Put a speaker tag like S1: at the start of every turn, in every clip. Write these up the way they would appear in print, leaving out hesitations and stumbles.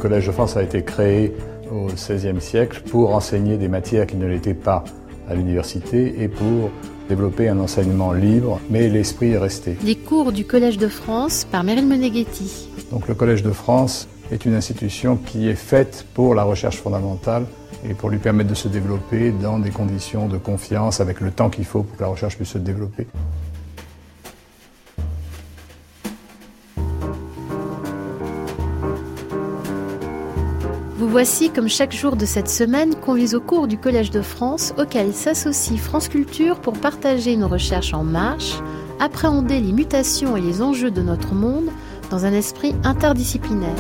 S1: Collège de France a été créé au XVIe siècle pour enseigner des matières qui ne l'étaient pas à l'université et pour développer un enseignement libre, mais l'esprit est resté.
S2: Les cours du Collège de France par Meryl Meneghetti.
S1: Donc le Collège de France est une institution qui est faite pour la recherche fondamentale et pour lui permettre de se développer dans des conditions de confiance avec le temps qu'il faut pour que la recherche puisse se développer.
S2: Vous voici, comme chaque jour de cette semaine, conviés au cours du Collège de France, auquel s'associe France Culture pour partager une recherche en marche, appréhender les mutations et les enjeux de notre monde dans un esprit interdisciplinaire.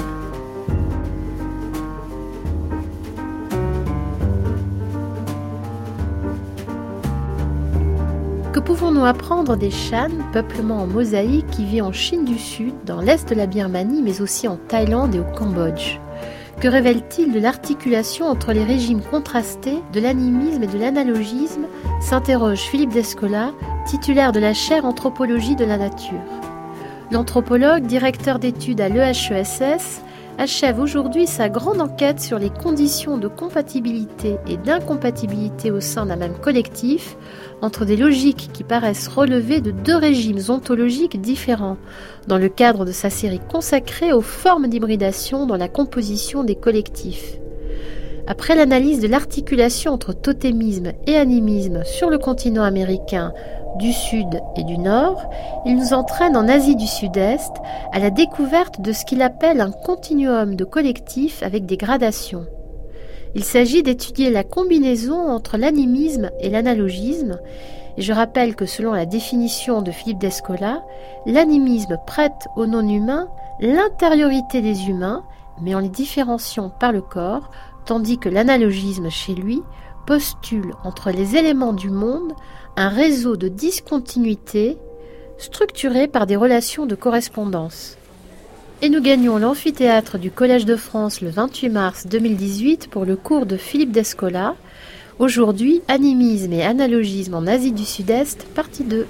S2: Que pouvons-nous apprendre des Shan, peuplement en mosaïque qui vit en Chine du Sud, dans l'est de la Birmanie, mais aussi en Thaïlande et au Cambodge ? Que révèle-t-il de l'articulation entre les régimes contrastés de l'animisme et de l'analogisme, s'interroge Philippe Descola, titulaire de la chaire Anthropologie de la nature. L'anthropologue, directeur d'études à l'EHESS, achève aujourd'hui sa grande enquête sur les conditions de compatibilité et d'incompatibilité au sein d'un même collectif entre des logiques qui paraissent relever de deux régimes ontologiques différents, dans le cadre de sa série consacrée aux formes d'hybridation dans la composition des collectifs. Après l'analyse de l'articulation entre totémisme et animisme sur le continent américain, du Sud et du Nord, il nous entraîne en Asie du Sud-Est à la découverte de ce qu'il appelle un continuum de collectifs avec des gradations. Il s'agit d'étudier la combinaison entre l'animisme et l'analogisme, et je rappelle que selon la définition de Philippe Descola, l'animisme prête aux non-humains l'intériorité des humains, mais en les différenciant par le corps, tandis que l'analogisme chez lui postule entre les éléments du monde un réseau de discontinuité structuré par des relations de correspondance. Et nous gagnons l'amphithéâtre du Collège de France le 28 mars 2018 pour le cours de Philippe Descola. Aujourd'hui, animisme et analogisme en Asie du Sud-Est, partie 2.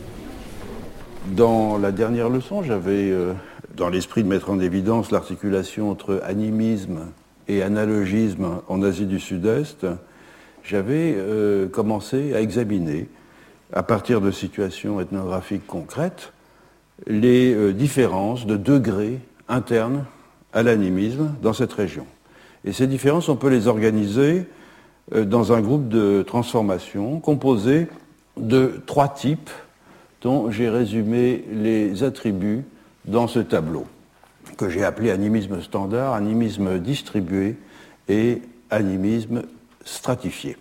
S3: Dans la dernière leçon, j'avais dans l'esprit de mettre en évidence l'articulation entre animisme et analogisme en Asie du Sud-Est, j'avais commencé à examiner, à partir de situations ethnographiques concrètes, les différences de degrés internes à l'animisme dans cette région. Et ces différences, on peut les organiser dans un groupe de transformation composé de 3 types dont j'ai résumé les attributs dans ce tableau, que j'ai appelé animisme standard, animisme distribué et animisme stratifié.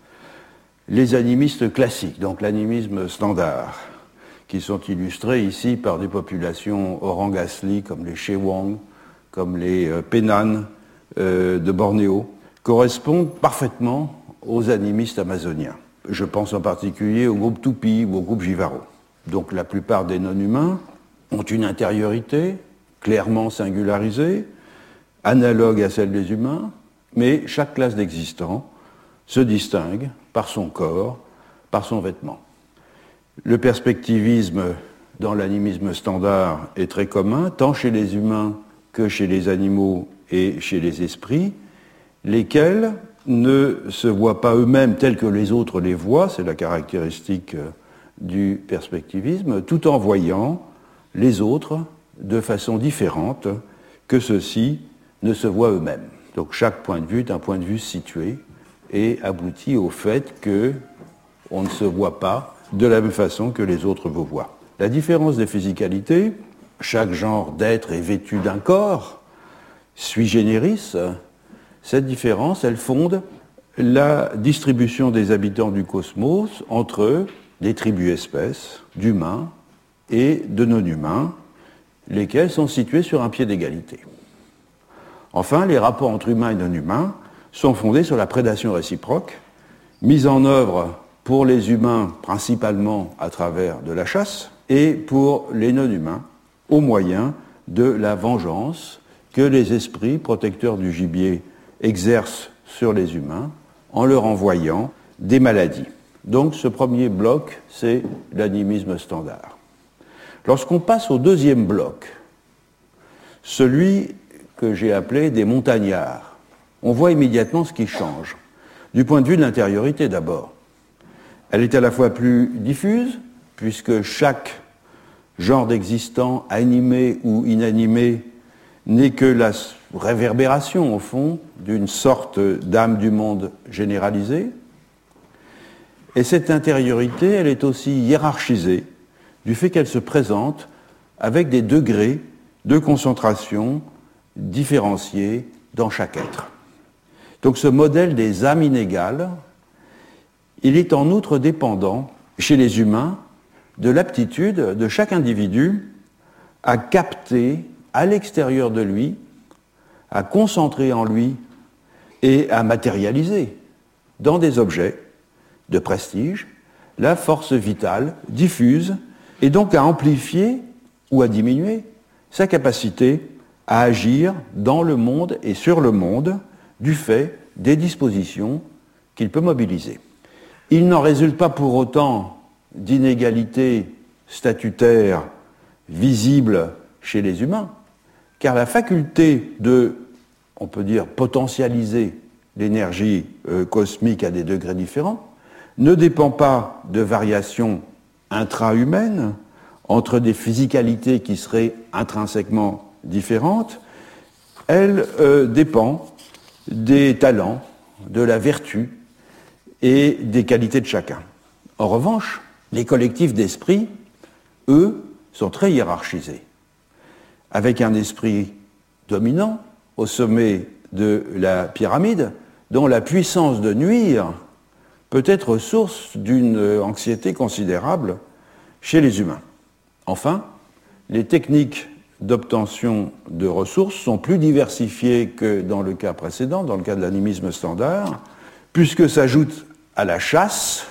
S3: Les animistes classiques, donc l'animisme standard, qui sont illustrés ici par des populations Orang Asli comme les Chewang, comme les Penan de Bornéo, correspondent parfaitement aux animistes amazoniens. Je pense en particulier au groupe Tupi ou au groupe Jivaro. Donc la plupart des non-humains ont une intériorité clairement singularisée, analogue à celle des humains, mais chaque classe d'existants se distingue par son corps, par son vêtement. Le perspectivisme dans l'animisme standard est très commun, tant chez les humains que chez les animaux et chez les esprits, lesquels ne se voient pas eux-mêmes tels que les autres les voient, c'est la caractéristique du perspectivisme, tout en voyant les autres de façon différente que ceux-ci ne se voient eux-mêmes. Donc chaque point de vue est un point de vue situé et aboutit au fait qu'on ne se voit pas de la même façon que les autres vous voient. La différence des physicalités, chaque genre d'être est vêtu d'un corps, sui generis, cette différence, elle fonde la distribution des habitants du cosmos entre des tribus-espèces, d'humains et de non-humains, lesquels sont situés sur un pied d'égalité. Enfin, les rapports entre humains et non-humains sont fondés sur la prédation réciproque, mise en œuvre pour les humains principalement à travers de la chasse, et pour les non-humains au moyen de la vengeance que les esprits protecteurs du gibier exercent sur les humains en leur envoyant des maladies. Donc ce premier bloc, c'est l'animisme standard. Lorsqu'on passe au deuxième bloc, celui que j'ai appelés des montagnards. On voit immédiatement ce qui change. Du point de vue de l'intériorité d'abord. Elle est à la fois plus diffuse, puisque chaque genre d'existant, animé ou inanimé, n'est que la réverbération, au fond, d'une sorte d'âme du monde généralisée. Et cette intériorité, elle est aussi hiérarchisée du fait qu'elle se présente avec des degrés de concentration différenciés dans chaque être. Donc ce modèle des âmes inégales, il est en outre dépendant, chez les humains, de l'aptitude de chaque individu à capter à l'extérieur de lui, à concentrer en lui et à matérialiser dans des objets de prestige la force vitale diffuse et donc à amplifier ou à diminuer sa capacité à agir dans le monde et sur le monde du fait des dispositions qu'il peut mobiliser. Il n'en résulte pas pour autant d'inégalités statutaires visibles chez les humains, car la faculté de, on peut dire, potentialiser l'énergie cosmique à des degrés différents ne dépend pas de variations intra-humaines entre des physicalités qui seraient intrinsèquement différentes, elle dépend des talents, de la vertu et des qualités de chacun. En revanche, les collectifs d'esprit, eux, sont très hiérarchisés, avec un esprit dominant au sommet de la pyramide, dont la puissance de nuire peut être source d'une anxiété considérable chez les humains. Enfin, les techniques d'obtention de ressources sont plus diversifiées que dans le cas précédent, dans le cas de l'animisme standard, puisque s'ajoute à la chasse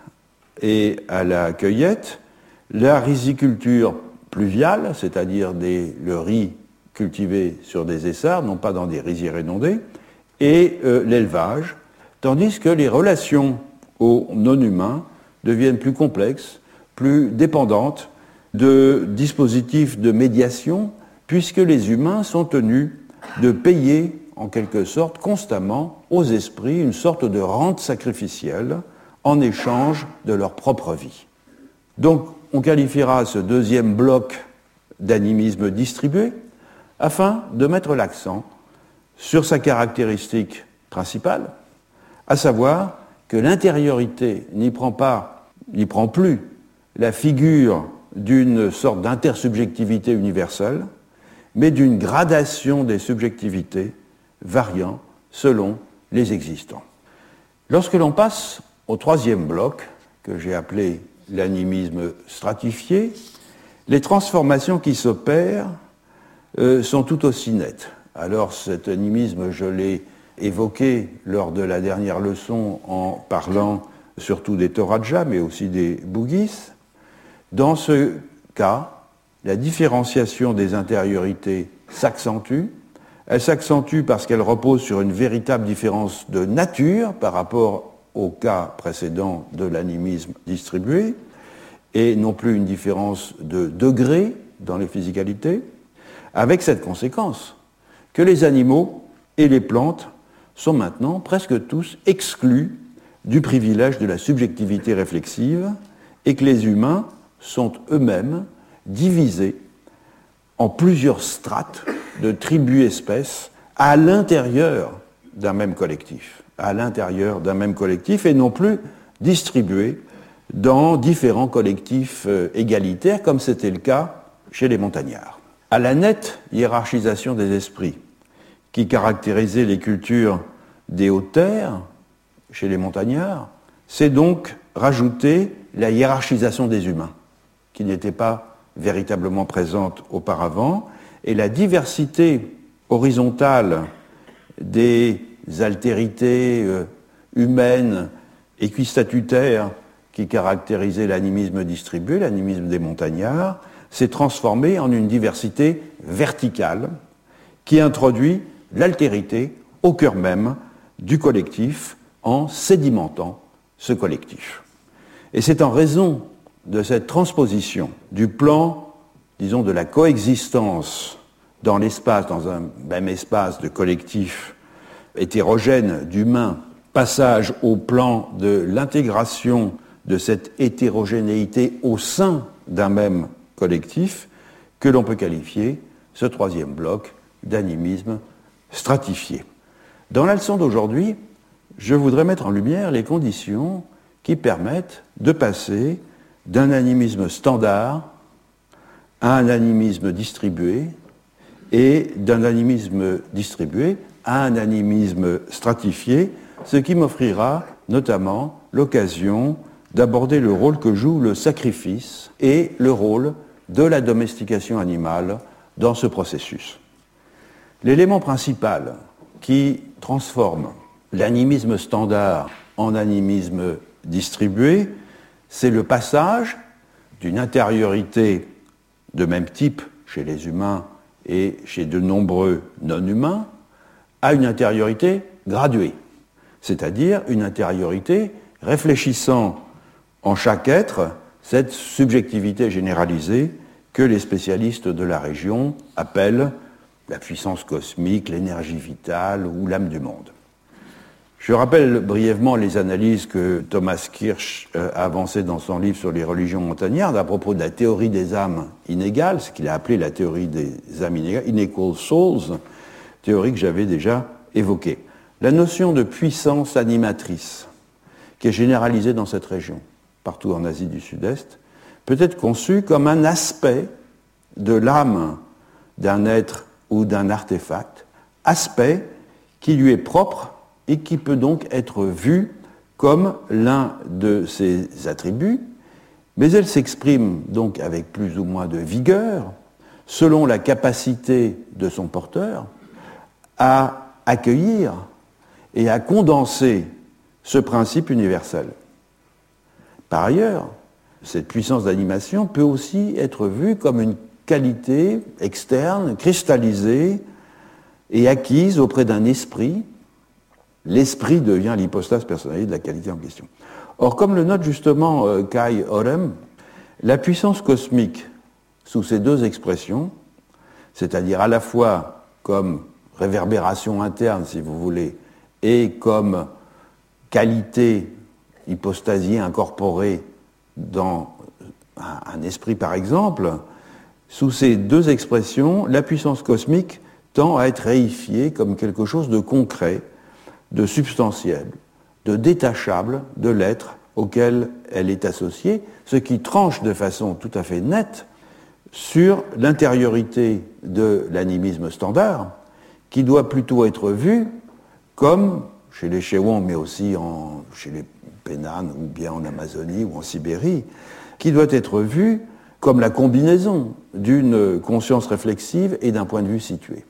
S3: et à la cueillette la riziculture pluviale, c'est-à-dire le riz cultivé sur des essarts, non pas dans des rizières inondées, et l'élevage, tandis que les relations aux non-humains deviennent plus complexes, plus dépendantes de dispositifs de médiation, puisque les humains sont tenus de payer, en quelque sorte, constamment aux esprits une sorte de rente sacrificielle en échange de leur propre vie. Donc, on qualifiera ce deuxième bloc d'animisme distribué afin de mettre l'accent sur sa caractéristique principale, à savoir que l'intériorité n'y prend plus la figure d'une sorte d'intersubjectivité universelle, mais d'une gradation des subjectivités variant selon les existants. Lorsque l'on passe au troisième bloc, que j'ai appelé l'animisme stratifié, les transformations qui s'opèrent sont tout aussi nettes. Alors cet animisme, je l'ai évoqué lors de la dernière leçon en parlant surtout des Toraja, mais aussi des Bugis. Dans ce cas, la différenciation des intériorités s'accentue. Elle s'accentue parce qu'elle repose sur une véritable différence de nature par rapport au cas précédent de l'animisme distribué, et non plus une différence de degré dans les physicalités, avec cette conséquence que les animaux et les plantes sont maintenant presque tous exclus du privilège de la subjectivité réflexive et que les humains sont eux-mêmes divisés en plusieurs strates de tribus-espèces à l'intérieur d'un même collectif, et non plus distribués dans différents collectifs égalitaires, comme c'était le cas chez les montagnards. À la nette hiérarchisation des esprits qui caractérisait les cultures des hautes terres chez les montagnards, c'est donc rajouter la hiérarchisation des humains, qui n'était pas véritablement présente auparavant, et la diversité horizontale des altérités humaines équistatutaires qui caractérisait l'animisme distribué, l'animisme des montagnards, s'est transformée en une diversité verticale qui introduit l'altérité au cœur même du collectif en sédimentant ce collectif. Et c'est en raison de cette transposition du plan, disons, de la coexistence dans l'espace, dans un même espace de collectif hétérogène d'humains, passage au plan de l'intégration de cette hétérogénéité au sein d'un même collectif, que l'on peut qualifier, ce troisième bloc, d'animisme stratifié. Dans la leçon d'aujourd'hui, je voudrais mettre en lumière les conditions qui permettent de passer d'un animisme standard à un animisme distribué et d'un animisme distribué à un animisme stratifié, ce qui m'offrira notamment l'occasion d'aborder le rôle que joue le sacrifice et le rôle de la domestication animale dans ce processus. L'élément principal qui transforme l'animisme standard en animisme distribué, c'est le passage d'une intériorité de même type chez les humains et chez de nombreux non-humains à une intériorité graduée, c'est-à-dire une intériorité réfléchissant en chaque être cette subjectivité généralisée que les spécialistes de la région appellent la puissance cosmique, l'énergie vitale ou l'âme du monde. Je rappelle brièvement les analyses que Thomas Kirsch a avancées dans son livre sur les religions montagnardes à propos de la théorie des âmes inégales, ce qu'il a appelé la théorie des âmes inégales, Unequal Souls, théorie que j'avais déjà évoquée. La notion de puissance animatrice, qui est généralisée dans cette région, partout en Asie du Sud-Est, peut être conçue comme un aspect de l'âme d'un être ou d'un artefact, aspect qui lui est propre et qui peut donc être vu comme l'un de ses attributs, mais elle s'exprime donc avec plus ou moins de vigueur, selon la capacité de son porteur, à accueillir et à condenser ce principe universel. Par ailleurs, cette puissance d'animation peut aussi être vue comme une qualité externe, cristallisée et acquise auprès d'un esprit. L'esprit devient l'hypostase personnalisée de la qualité en question. Or, comme le note justement Kai Orem, la puissance cosmique, sous ces deux expressions, c'est-à-dire à la fois comme réverbération interne, si vous voulez, et comme qualité hypostasiée incorporée dans un esprit, par exemple, sous ces deux expressions, la puissance cosmique tend à être réifiée comme quelque chose de concret, de substantiel, de détachable de l'être auquel elle est associée, ce qui tranche de façon tout à fait nette sur l'intériorité de l'animisme standard, qui doit plutôt être vu comme, chez les Chewang, mais aussi chez les Pénanes, ou bien en Amazonie ou en Sibérie, qui doit être vu comme la combinaison d'une conscience réflexive et d'un point de vue situé.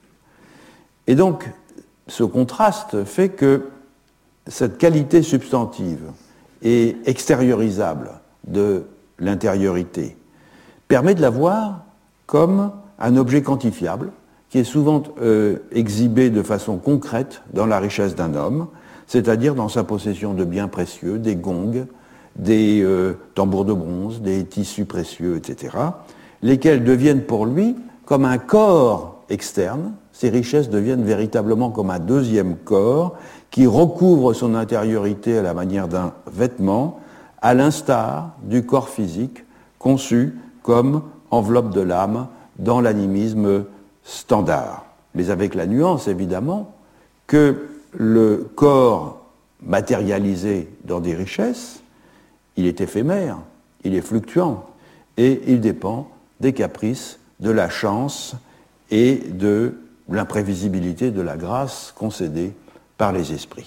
S3: Et donc, ce contraste fait que cette qualité substantive et extériorisable de l'intériorité permet de la voir comme un objet quantifiable qui est souvent exhibé de façon concrète dans la richesse d'un homme, c'est-à-dire dans sa possession de biens précieux, des gongs, des tambours de bronze, des tissus précieux, etc., lesquels deviennent pour lui comme un corps externe. Ces richesses deviennent véritablement comme un deuxième corps qui recouvre son intériorité à la manière d'un vêtement, à l'instar du corps physique conçu comme enveloppe de l'âme dans l'animisme standard. Mais avec la nuance, évidemment, que le corps matérialisé dans des richesses, il est éphémère, il est fluctuant, et il dépend des caprices, de la chance et de l'imprévisibilité de la grâce concédée par les esprits.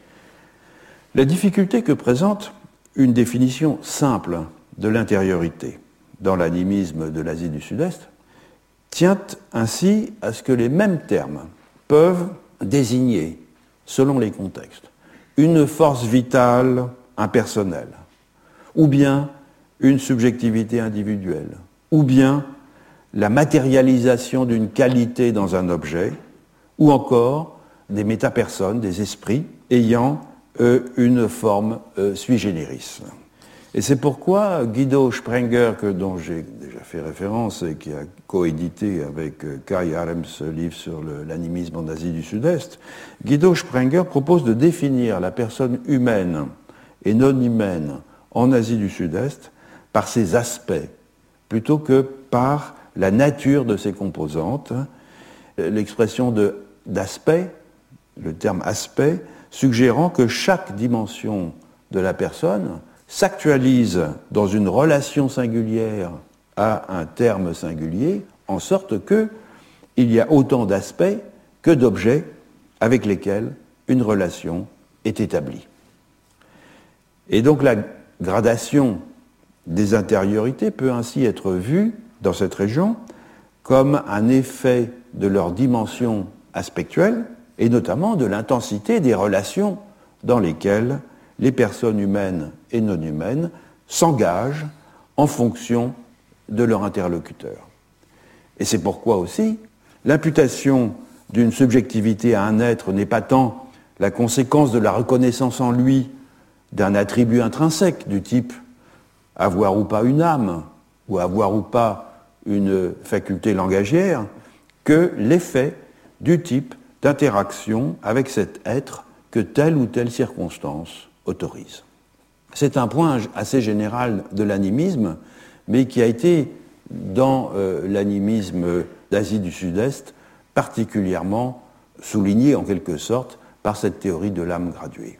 S3: La difficulté que présente une définition simple de l'intériorité dans l'animisme de l'Asie du Sud-Est tient ainsi à ce que les mêmes termes peuvent désigner, selon les contextes, une force vitale impersonnelle, ou bien une subjectivité individuelle, ou bien la matérialisation d'une qualité dans un objet, ou encore des métapersones, des esprits ayant une forme sui generis. Et c'est pourquoi Guido Sprenger, dont j'ai déjà fait référence et qui a coédité avec Kai Harem ce livre sur l'animisme en Asie du Sud-Est, Guido Sprenger propose de définir la personne humaine et non humaine en Asie du Sud-Est par ses aspects, plutôt que par la nature de ses composantes. L'expression d'aspect, le terme aspect, suggérant que chaque dimension de la personne s'actualise dans une relation singulière à un terme singulier, en sorte qu'il y a autant d'aspects que d'objets avec lesquels une relation est établie. Et donc la gradation des intériorités peut ainsi être vue dans cette région comme un effet de leur dimension aspectuelle et notamment de l'intensité des relations dans lesquelles les personnes humaines et non humaines s'engagent en fonction de leur interlocuteur. Et c'est pourquoi aussi l'imputation d'une subjectivité à un être n'est pas tant la conséquence de la reconnaissance en lui d'un attribut intrinsèque du type avoir ou pas une âme ou avoir ou pas une faculté langagière que l'effet du type d'interaction avec cet être que telle ou telle circonstance autorise. C'est un point assez général de l'animisme, mais qui a été, dans l'animisme d'Asie du Sud-Est, particulièrement souligné en quelque sorte par cette théorie de l'âme graduée.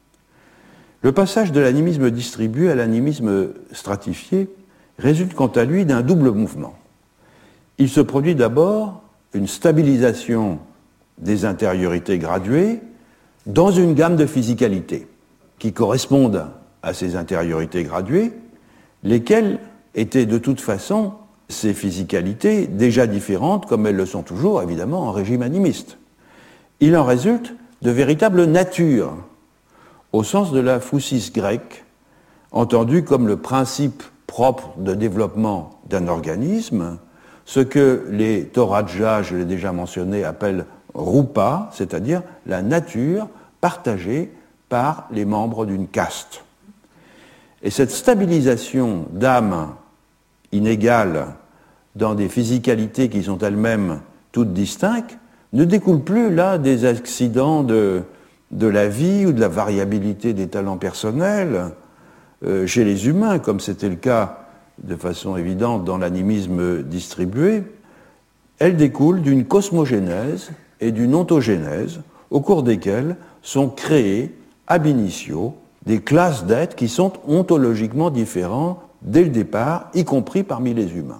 S3: Le passage de l'animisme distribué à l'animisme stratifié résulte quant à lui d'un double mouvement. Il se produit d'abord une stabilisation des intériorités graduées dans une gamme de physicalités qui correspondent à ces intériorités graduées, lesquelles étaient de toute façon ces physicalités déjà différentes, comme elles le sont toujours évidemment en régime animiste. Il en résulte de véritables natures, au sens de la phusis grecque, entendue comme le principe propre de développement d'un organisme, ce que les Toraja, je l'ai déjà mentionné, appellent rupa, c'est-à-dire la nature partagée par les membres d'une caste. Et cette stabilisation d'âme inégale dans des physicalités qui sont elles-mêmes toutes distinctes ne découle plus là des accidents de la vie ou de la variabilité des talents personnels chez les humains, comme c'était le cas de façon évidente dans l'animisme distribué. Elle découle d'une cosmogénèse et d'une ontogénèse au cours desquelles sont créées ab initio des classes d'êtres qui sont ontologiquement différents dès le départ, y compris parmi les humains.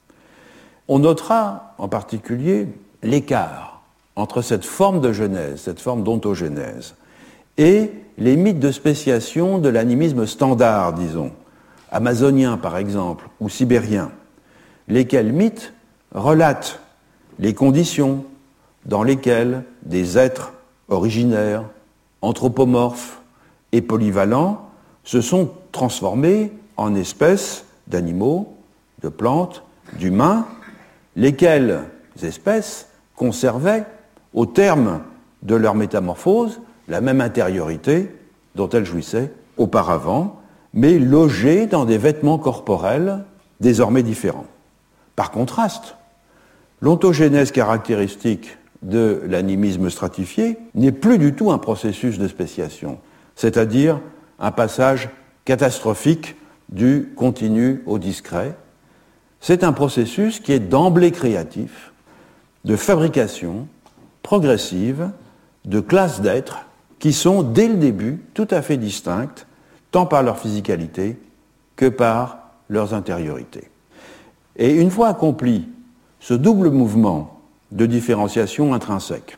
S3: On notera en particulier l'écart entre cette forme de genèse, cette forme d'ontogénèse, et les mythes de spéciation de l'animisme standard, disons, amazonien par exemple, ou sibérien, lesquels mythes relatent les conditions dans lesquelles des êtres originaires, anthropomorphes et polyvalents se sont transformés en espèces d'animaux, de plantes, d'humains, lesquelles espèces conservaient, au terme de leur métamorphose, la même intériorité dont elles jouissaient auparavant, mais logées dans des vêtements corporels désormais différents. Par contraste, l'ontogénèse caractéristique de l'animisme stratifié n'est plus du tout un processus de spéciation, c'est-à-dire un passage catastrophique du continu au discret. C'est un processus qui est d'emblée créatif, de fabrication progressive de classes d'êtres qui sont dès le début tout à fait distinctes, tant par leur physicalité que par leurs intériorités. Et une fois accompli ce double mouvement de différenciation intrinsèque,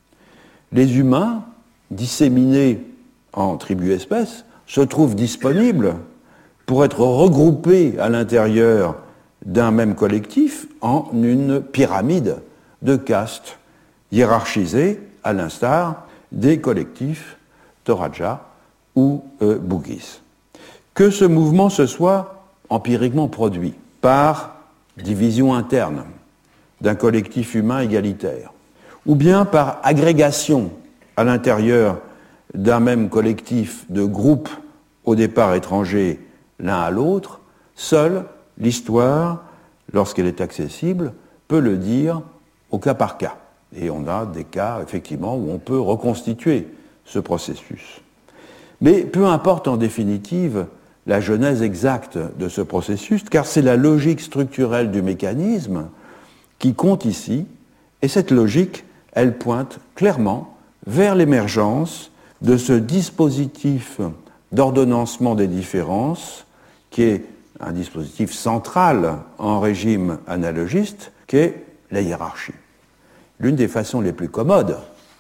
S3: les humains, disséminés en tribus-espèces, se trouvent disponibles pour être regroupés à l'intérieur d'un même collectif en une pyramide de castes hiérarchisées à l'instar des collectifs Toraja ou Bugis. Que ce mouvement se soit empiriquement produit par division interne d'un collectif humain égalitaire, ou bien par agrégation à l'intérieur d'un même collectif de groupes au départ étrangers l'un à l'autre, seule l'histoire lorsqu'elle est accessible, peut le dire au cas par cas. Et on a des cas, effectivement, où on peut reconstituer ce processus. Mais peu importe en définitive la genèse exacte de ce processus, car c'est la logique structurelle du mécanisme qui compte ici, et cette logique, elle pointe clairement vers l'émergence de ce dispositif d'ordonnancement des différences, qui est un dispositif central en régime analogiste, qui est la hiérarchie. L'une des façons les plus commodes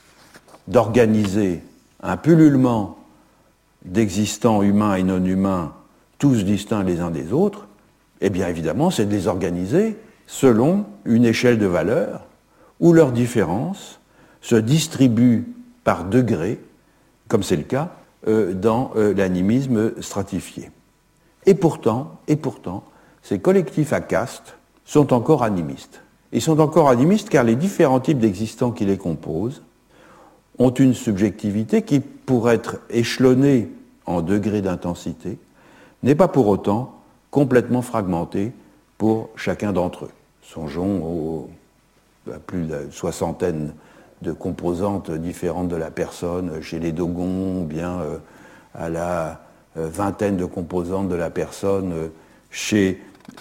S3: d'organiser un pullulement d'existants humains et non humains, tous distincts les uns des autres, eh bien évidemment, c'est de les organiser selon une échelle de valeurs où leurs différences se distribuent par degrés, comme c'est le cas dans l'animisme stratifié. Et pourtant, ces collectifs à castes sont encore animistes. Ils sont encore animistes car les différents types d'existants qui les composent ont une subjectivité qui, pour être échelonnée en degrés d'intensité, n'est pas pour autant complètement fragmentée pour chacun d'entre eux. Songeons à plus d'une soixantaine de composantes différentes de la personne chez les Dogons, ou bien à la vingtaine de composantes de la personne chez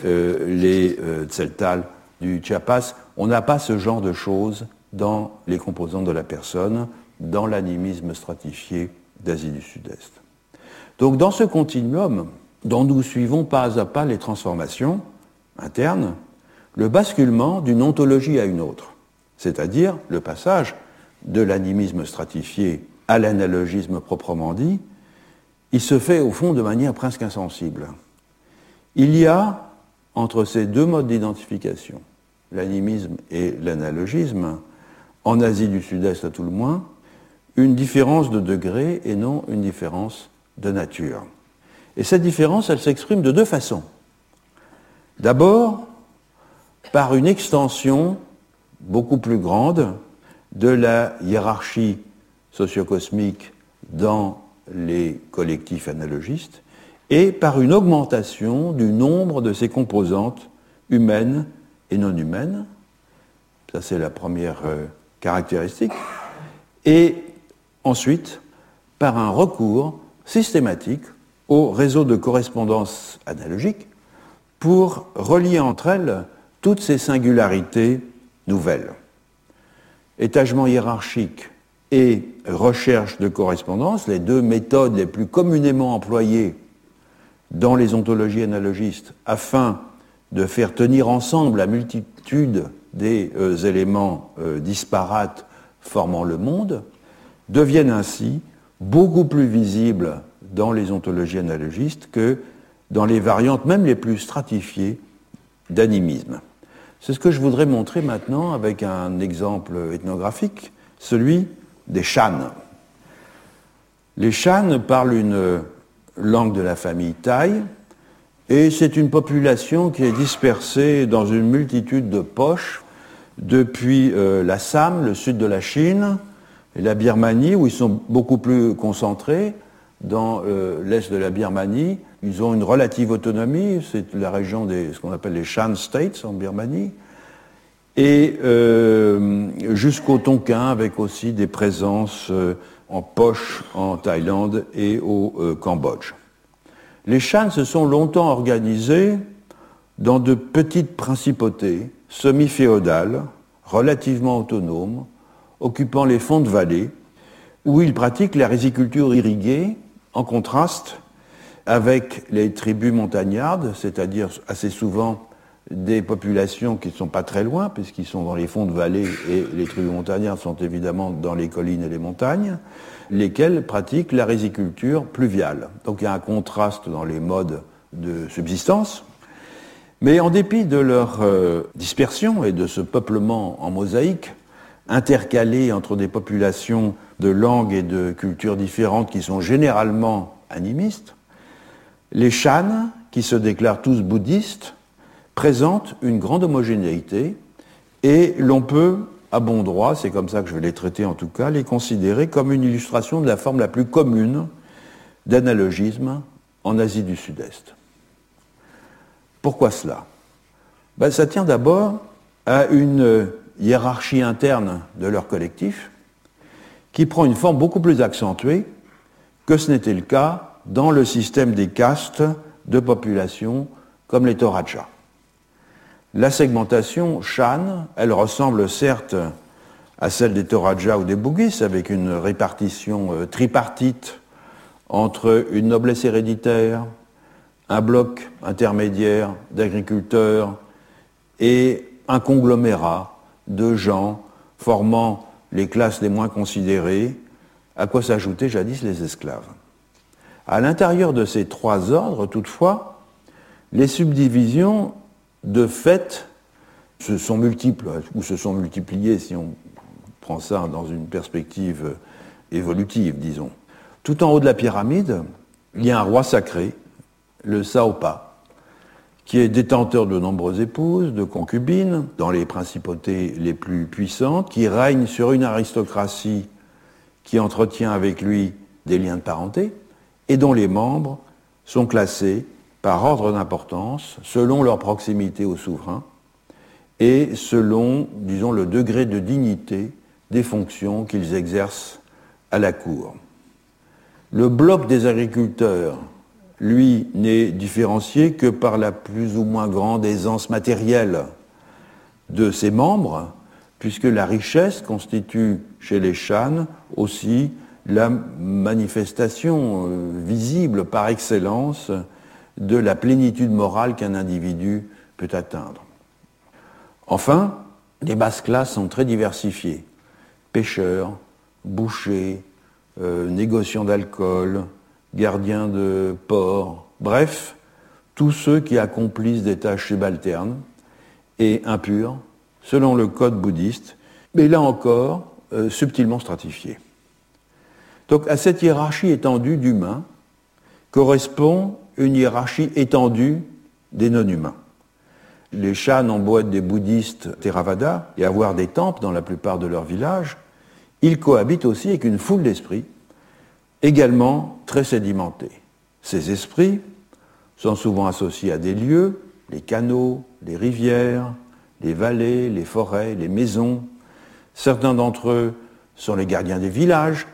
S3: les Tzeltal du Chiapas. On n'a pas ce genre de choses dans les composantes de la personne, dans l'animisme stratifié d'Asie du Sud-Est. Donc dans ce continuum dont nous suivons pas à pas les transformations internes, le basculement d'une ontologie à une autre, c'est-à-dire le passage de l'animisme stratifié à l'analogisme proprement dit, il se fait au fond de manière presque insensible. Il y a entre ces deux modes d'identification, l'animisme et l'analogisme, en Asie du Sud-Est à tout le moins, une différence de degré et non une différence de nature. Et cette différence, elle s'exprime de deux façons. D'abord, par une extension beaucoup plus grande de la hiérarchie socio-cosmique dans les collectifs analogistes et par une augmentation du nombre de ces composantes humaines et non humaines. Ça, c'est la première caractéristique. Et ensuite, par un recours systématique au réseau de correspondance analogique pour relier entre elles toutes ces singularités nouvelles. Étagement hiérarchique et recherche de correspondance, les deux méthodes les plus communément employées dans les ontologies analogistes afin de faire tenir ensemble la multitude des éléments disparates formant le monde, deviennent ainsi beaucoup plus visibles dans les ontologies analogistes que dans les variantes même les plus stratifiées d'animisme. C'est ce que je voudrais montrer maintenant avec un exemple ethnographique, celui des Shan. Les Shan parlent une langue de la famille Thaï, et c'est une population qui est dispersée dans une multitude de poches depuis l'Assam, le sud de la Chine, et la Birmanie, où ils sont beaucoup plus concentrés. Dans l'est de la Birmanie, ils ont une relative autonomie, c'est la région ce qu'on appelle les Shan States en Birmanie, et jusqu'au Tonkin, avec aussi des présences en poche en Thaïlande et au Cambodge. Les Shan se sont longtemps organisés dans de petites principautés semi-féodales, relativement autonomes, occupant les fonds de vallée, où ils pratiquent la riziculture irriguée, en contraste avec les tribus montagnardes, c'est-à-dire assez souvent des populations qui ne sont pas très loin, puisqu'ils sont dans les fonds de vallée, et les tribus montagnardes sont évidemment dans les collines et les montagnes, lesquelles pratiquent la riziculture pluviale. Donc il y a un contraste dans les modes de subsistance, mais en dépit de leur dispersion et de ce peuplement en mosaïque, intercalé entre des populations de langues et de cultures différentes qui sont généralement animistes, les Shan, qui se déclarent tous bouddhistes, présentent une grande homogénéité et l'on peut, à bon droit, c'est comme ça que je vais les traiter en tout cas, les considérer comme une illustration de la forme la plus commune d'analogisme en Asie du Sud-Est. Pourquoi cela ? Ça tient d'abord à une hiérarchie interne de leur collectif qui prend une forme beaucoup plus accentuée que ce n'était le cas dans le système des castes de population comme les Toraja. La segmentation Shan, elle ressemble certes à celle des Toraja ou des Bugis, avec une répartition tripartite entre une noblesse héréditaire, un bloc intermédiaire d'agriculteurs et un conglomérat de gens formant les classes les moins considérées, à quoi s'ajoutaient jadis les esclaves. À l'intérieur de ces trois ordres, toutefois, les subdivisions, de fait, se sont multiples, ou se sont multipliées, si on prend ça dans une perspective évolutive, disons. Tout en haut de la pyramide, il y a un roi sacré, le Saopa, qui est détenteur de nombreuses épouses, de concubines, dans les principautés les plus puissantes, qui règne sur une aristocratie qui entretient avec lui des liens de parenté, et dont les membres sont classés par ordre d'importance, selon leur proximité au souverain, et selon, disons, le degré de dignité des fonctions qu'ils exercent à la cour. Le bloc des agriculteurs, lui, n'est différencié que par la plus ou moins grande aisance matérielle de ses membres, puisque la richesse constitue chez les Shan aussi la manifestation visible par excellence de la plénitude morale qu'un individu peut atteindre. Enfin, les basses classes sont très diversifiées. Pêcheurs, bouchers, négociants d'alcool, gardiens de port, bref, tous ceux qui accomplissent des tâches subalternes et impures, selon le code bouddhiste, mais là encore, subtilement stratifiés. Donc à cette hiérarchie étendue d'humains correspond une hiérarchie étendue des non-humains. Les Shan ont beau être des bouddhistes Theravada et avoir des temples dans la plupart de leurs villages, ils cohabitent aussi avec une foule d'esprits, également très sédimentés. Ces esprits sont souvent associés à des lieux, les canaux, les rivières, les vallées, les forêts, les maisons. Certains d'entre eux sont les gardiens des villages,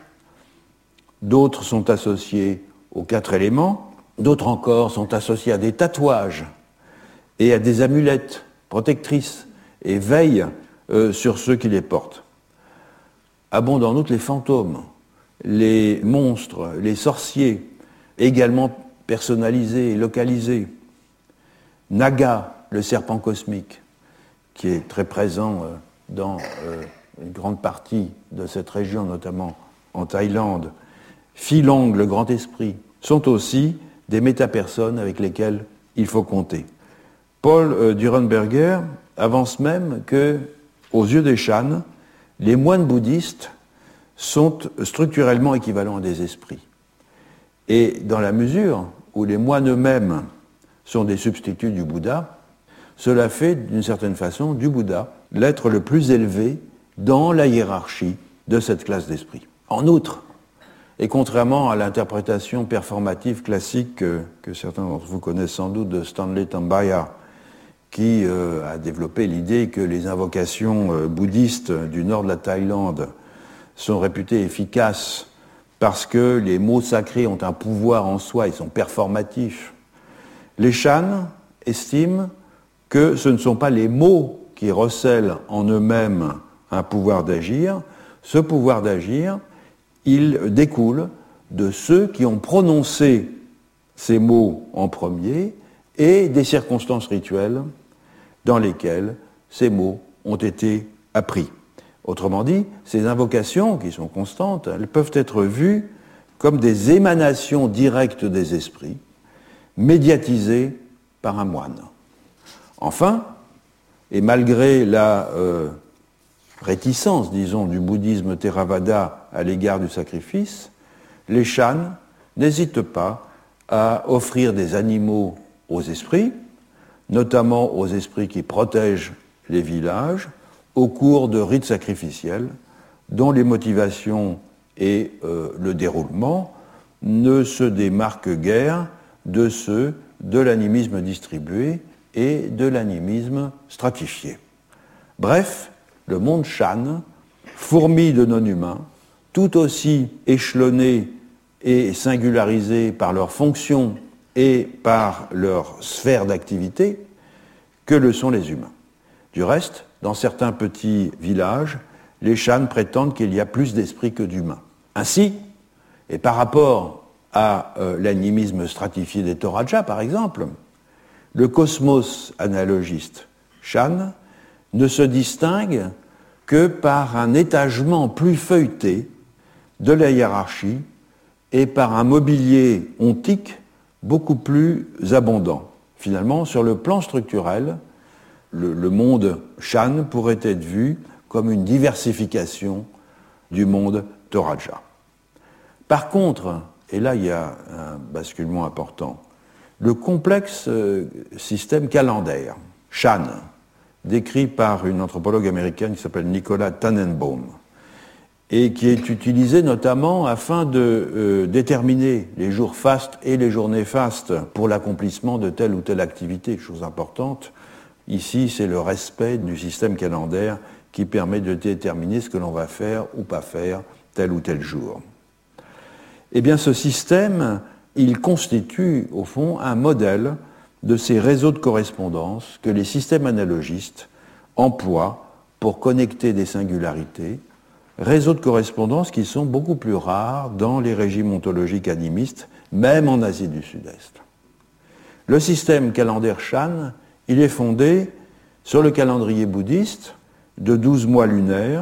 S3: d'autres sont associés aux 4 éléments, d'autres encore sont associés à des tatouages et à des amulettes protectrices et veillent sur ceux qui les portent. Abondent en outre les fantômes, les monstres, les sorciers, également personnalisés et localisés. Naga, le serpent cosmique, qui est très présent dans une grande partie de cette région, notamment en Thaïlande. Philong, le grand esprit, sont aussi des métapersones avec lesquelles il faut compter. Paul Durenberger avance même que, aux yeux des Shan, les moines bouddhistes sont structurellement équivalents à des esprits. Et dans la mesure où les moines eux-mêmes sont des substituts du Bouddha, cela fait d'une certaine façon du Bouddha l'être le plus élevé dans la hiérarchie de cette classe d'esprits. En outre, et contrairement à l'interprétation performative classique que certains d'entre vous connaissent sans doute de Stanley Tambaya, qui a développé l'idée que les invocations bouddhistes du nord de la Thaïlande sont réputées efficaces parce que les mots sacrés ont un pouvoir en soi, ils sont performatifs. Les Shan estiment que ce ne sont pas les mots qui recèlent en eux-mêmes un pouvoir d'agir. Ce pouvoir d'agir, il découle de ceux qui ont prononcé ces mots en premier et des circonstances rituelles dans lesquelles ces mots ont été appris. Autrement dit, ces invocations, qui sont constantes, elles peuvent être vues comme des émanations directes des esprits, médiatisées par un moine. Enfin, et malgré la réticence, disons, du bouddhisme Theravada à l'égard du sacrifice, les Shan n'hésitent pas à offrir des animaux aux esprits, notamment aux esprits qui protègent les villages, au cours de rites sacrificiels dont les motivations et le déroulement ne se démarquent guère de ceux de l'animisme distribué et de l'animisme stratifié. Bref, le monde Shan fourmille de non-humains, tout aussi échelonnés et singularisés par leurs fonctions et par leur sphère d'activité que le sont les humains. Du reste, dans certains petits villages, les Shan prétendent qu'il y a plus d'esprits que d'humains. Ainsi, et par rapport à l'animisme stratifié des Toraja, par exemple, le cosmos analogiste Shan ne se distingue que par un étagement plus feuilleté de la hiérarchie et par un mobilier ontique beaucoup plus abondant. Finalement, sur le plan structurel, le monde Shan pourrait être vu comme une diversification du monde Toraja. Par contre, et là il y a un basculement important, le complexe système calendaire, Shan, décrit par une anthropologue américaine qui s'appelle Nicola Tannenbaum, et qui est utilisé notamment afin de déterminer les jours fastes et les journées fastes pour l'accomplissement de telle ou telle activité, chose importante. Ici, c'est le respect du système calendaire qui permet de déterminer ce que l'on va faire ou pas faire tel ou tel jour. Eh bien, ce système, il constitue, au fond, un modèle de ces réseaux de correspondance que les systèmes analogistes emploient pour connecter des singularités, réseaux de correspondance qui sont beaucoup plus rares dans les régimes ontologiques animistes, même en Asie du Sud-Est. Le système calendaire Shan, il est fondé sur le calendrier bouddhiste de 12 mois lunaires,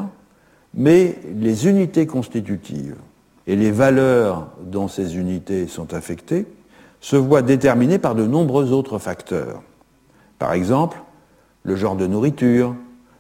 S3: mais les unités constitutives et les valeurs dont ces unités sont affectées se voient déterminées par de nombreux autres facteurs. Par exemple, le genre de nourriture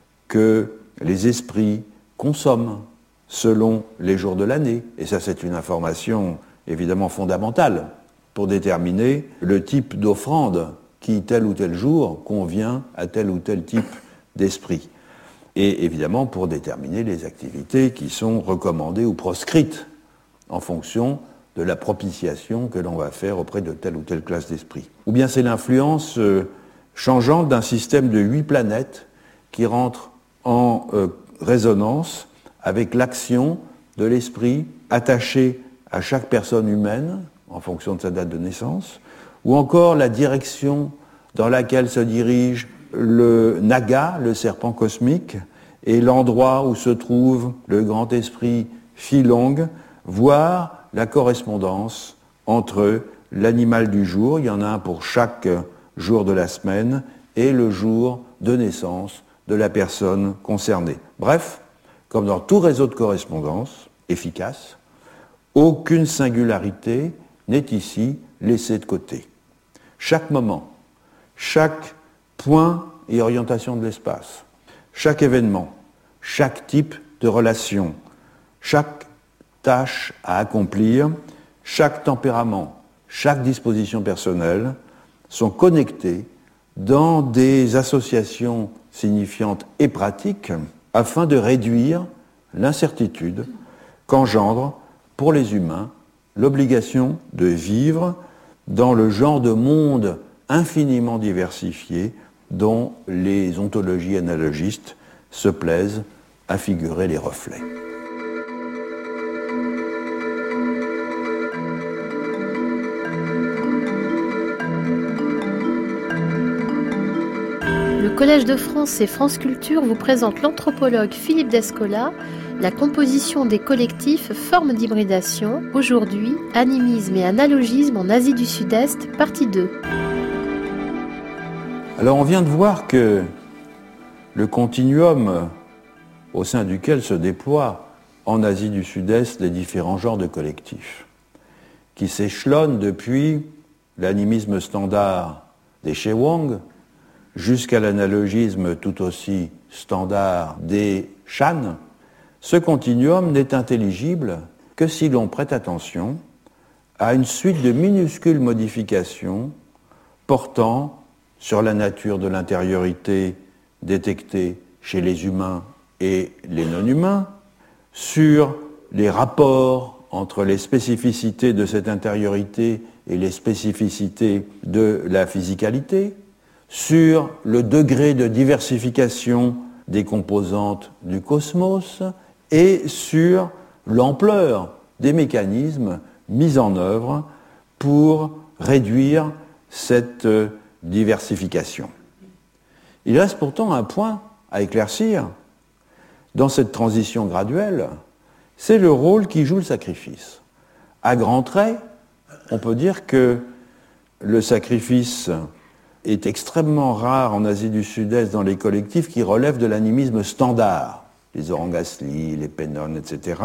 S3: que les esprits consomment selon les jours de l'année. Et ça, c'est une information évidemment fondamentale pour déterminer le type d'offrande qui, tel ou tel jour, convient à tel ou tel type d'esprit. Et évidemment pour déterminer les activités qui sont recommandées ou proscrites en fonction de la propitiation que l'on va faire auprès de telle ou telle classe d'esprit. Ou bien c'est l'influence changeante d'un système de 8 planètes qui rentrent en résonance avec l'action de l'esprit attaché à chaque personne humaine en fonction de sa date de naissance, ou encore la direction dans laquelle se dirige le Naga, le serpent cosmique, et l'endroit où se trouve le grand esprit Philong, voire la correspondance entre l'animal du jour, il y en a un pour chaque jour de la semaine, et le jour de naissance de la personne concernée. Bref, comme dans tout réseau de correspondance efficace, aucune singularité n'est ici laissée de côté. Chaque moment, chaque point et orientation de l'espace, chaque événement, chaque type de relation, chaque tâche à accomplir, chaque tempérament, chaque disposition personnelle sont connectés dans des associations signifiantes et pratiques afin de réduire l'incertitude qu'engendre pour les humains l'obligation de vivre dans le genre de monde infiniment diversifié dont les ontologies analogistes se plaisent à figurer les reflets.
S2: Le Collège de France et France Culture vous présente l'anthropologue Philippe Descola, la composition des collectifs formes d'hybridation, aujourd'hui, animisme et analogisme en Asie du Sud-Est, partie 2.
S3: Alors on vient de voir que le continuum au sein duquel se déploient en Asie du Sud-Est les différents genres de collectifs, qui s'échelonnent depuis l'animisme standard des Shewang jusqu'à l'analogisme tout aussi standard des Shan, ce continuum n'est intelligible que si l'on prête attention à une suite de minuscules modifications portant sur la nature de l'intériorité détectée chez les humains et les non-humains, sur les rapports entre les spécificités de cette intériorité et les spécificités de la physicalité, sur le degré de diversification des composantes du cosmos et sur l'ampleur des mécanismes mis en œuvre pour réduire cette diversification. Il reste pourtant un point à éclaircir dans cette transition graduelle, c'est le rôle qui joue le sacrifice. À grands traits, on peut dire que le sacrifice est extrêmement rare en Asie du Sud-Est dans les collectifs qui relèvent de l'animisme standard, les Orang Asli, les Penon, etc.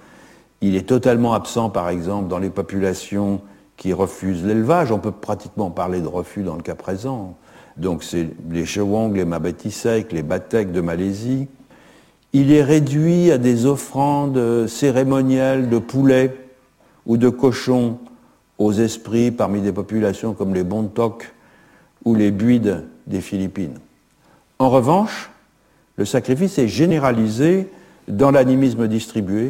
S3: Il est totalement absent, par exemple, dans les populations qui refusent l'élevage. On peut pratiquement parler de refus dans le cas présent. Donc c'est les Chewang, les Mabetisek, les Batek de Malaisie. Il est réduit à des offrandes cérémonielles de poulets ou de cochons aux esprits parmi des populations comme les Bontok ou les Buides des Philippines. En revanche, le sacrifice est généralisé dans l'animisme distribué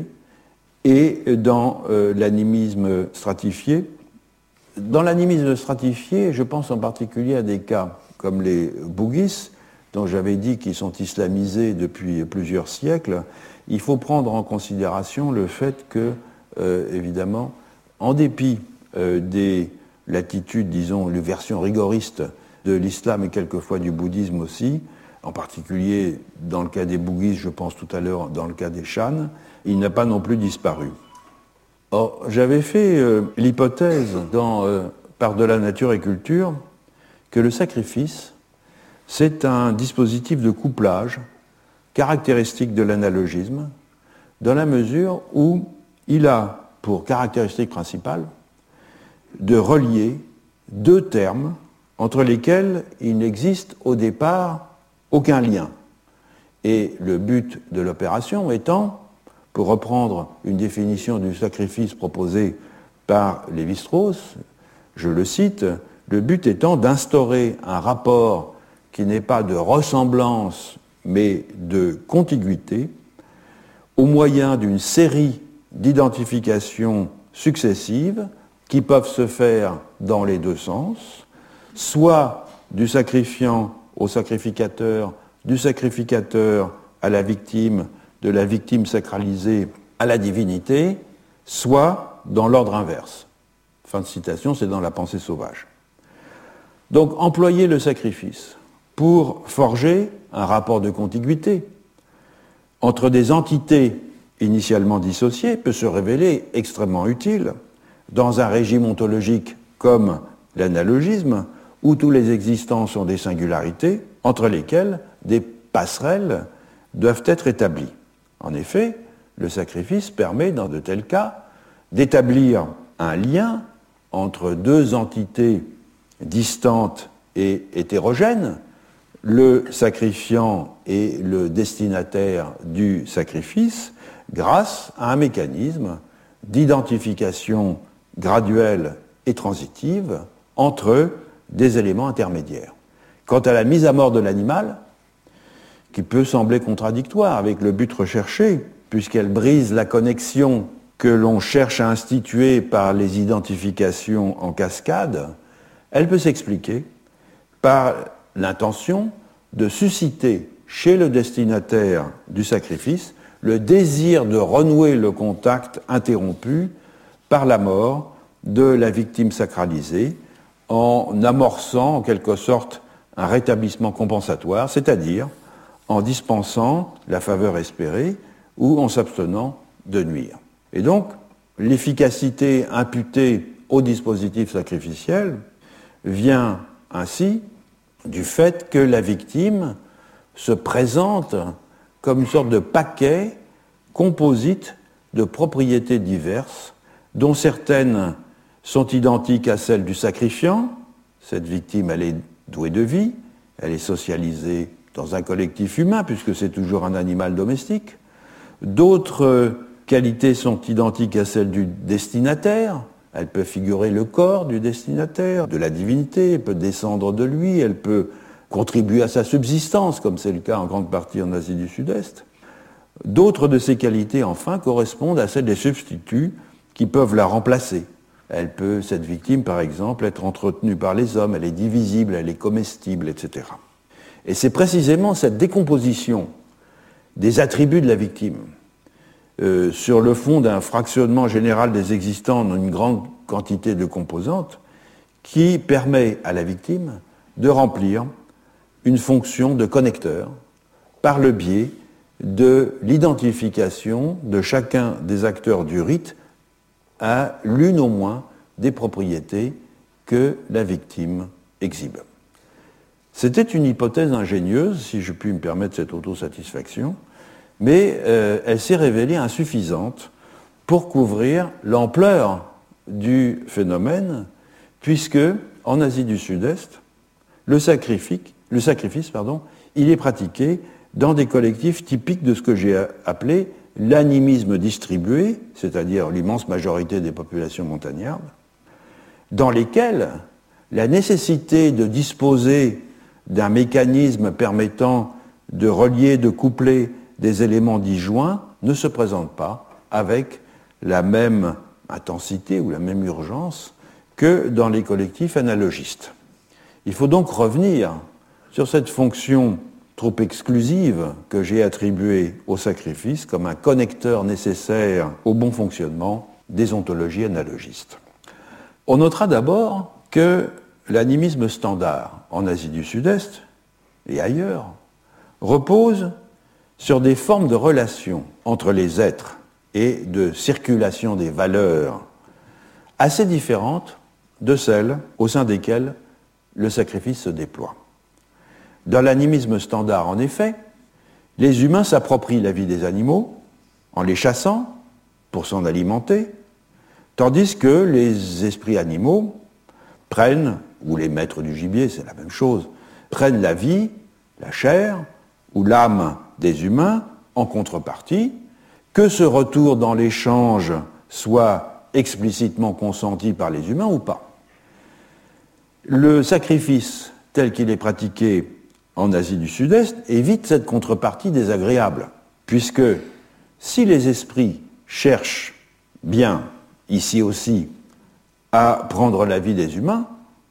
S3: et dans l'animisme stratifié. Dans l'animisme stratifié, je pense en particulier à des cas comme les Bugis, dont j'avais dit qu'ils sont islamisés depuis plusieurs siècles. Il faut prendre en considération le fait que, évidemment, en dépit des latitudes, disons, les versions rigoristes de l'islam et quelquefois du bouddhisme aussi, en particulier dans le cas des Bugis, je pense tout à l'heure dans le cas des Shan, il n'a pas non plus disparu. Or, j'avais fait l'hypothèse dans Par-delà nature et culture que le sacrifice, c'est un dispositif de couplage caractéristique de l'analogisme, dans la mesure où il a pour caractéristique principale de relier deux termes entre lesquels il n'existe au départ aucun lien. Et le but de l'opération étant, pour reprendre une définition du sacrifice proposée par Lévi-Strauss, je le cite, le but étant d'instaurer un rapport qui n'est pas de ressemblance, mais de contiguïté, au moyen d'une série d'identifications successives qui peuvent se faire dans les deux sens, soit du sacrifiant au sacrificateur, du sacrificateur à la victime, de la victime sacralisée à la divinité, soit dans l'ordre inverse. Fin de citation, c'est dans La pensée sauvage. Donc, employer le sacrifice pour forger un rapport de contiguïté entre des entités initialement dissociées peut se révéler extrêmement utile dans un régime ontologique comme l'analogisme, où tous les existants sont des singularités entre lesquelles des passerelles doivent être établies. En effet, le sacrifice permet, dans de tels cas, d'établir un lien entre deux entités distantes et hétérogènes, le sacrifiant et le destinataire du sacrifice, grâce à un mécanisme d'identification graduelle et transitive entre des éléments intermédiaires. Quant à la mise à mort de l'animal, qui peut sembler contradictoire avec le but recherché, puisqu'elle brise la connexion que l'on cherche à instituer par les identifications en cascade, elle peut s'expliquer par l'intention de susciter chez le destinataire du sacrifice le désir de renouer le contact interrompu par la mort de la victime sacralisée, en amorçant en quelque sorte un rétablissement compensatoire, c'est-à-dire en dispensant la faveur espérée ou en s'abstenant de nuire. Et donc, l'efficacité imputée au dispositif sacrificiel vient ainsi du fait que la victime se présente comme une sorte de paquet composite de propriétés diverses, dont certaines sont identiques à celles du sacrifiant. Cette victime, elle est douée de vie, elle est socialisée dans un collectif humain, puisque c'est toujours un animal domestique. D'autres qualités sont identiques à celles du destinataire. Elle peut figurer le corps du destinataire, de la divinité, elle peut descendre de lui, elle peut contribuer à sa subsistance, comme c'est le cas en grande partie en Asie du Sud-Est. D'autres de ces qualités, enfin, correspondent à celles des substituts qui peuvent la remplacer. Cette victime, par exemple, être entretenue par les hommes, elle est divisible, elle est comestible, etc. Et c'est précisément cette décomposition des attributs de la victime sur le fond d'un fractionnement général des existants en une grande quantité de composantes qui permet à la victime de remplir une fonction de connecteur par le biais de l'identification de chacun des acteurs du rite à l'une au moins des propriétés que la victime exhibe. C'était une hypothèse ingénieuse, si je puis me permettre cette autosatisfaction, mais elle s'est révélée insuffisante pour couvrir l'ampleur du phénomène, puisque en Asie du Sud-Est, le sacrifice, il est pratiqué dans des collectifs typiques de ce que j'ai appelé l'animisme distribué, c'est-à-dire l'immense majorité des populations montagnardes, dans lesquels la nécessité de disposer d'un mécanisme permettant de relier, de coupler des éléments disjoints ne se présente pas avec la même intensité ou la même urgence que dans les collectifs analogistes. Il faut donc revenir sur cette fonction trop exclusive que j'ai attribuée au sacrifice comme un connecteur nécessaire au bon fonctionnement des ontologies analogistes. On notera d'abord que l'animisme standard en Asie du Sud-Est et ailleurs repose sur des formes de relations entre les êtres et de circulation des valeurs assez différentes de celles au sein desquelles le sacrifice se déploie. Dans l'animisme standard, en effet, les humains s'approprient la vie des animaux en les chassant pour s'en alimenter, tandis que les esprits animaux prennent, ou les maîtres du gibier, c'est la même chose, prennent la vie, la chair ou l'âme des humains en contrepartie, que ce retour dans l'échange soit explicitement consenti par les humains ou pas. Le sacrifice tel qu'il est pratiqué en Asie du Sud-Est évite cette contrepartie désagréable, puisque si les esprits cherchent bien, ici aussi, à prendre la vie des humains,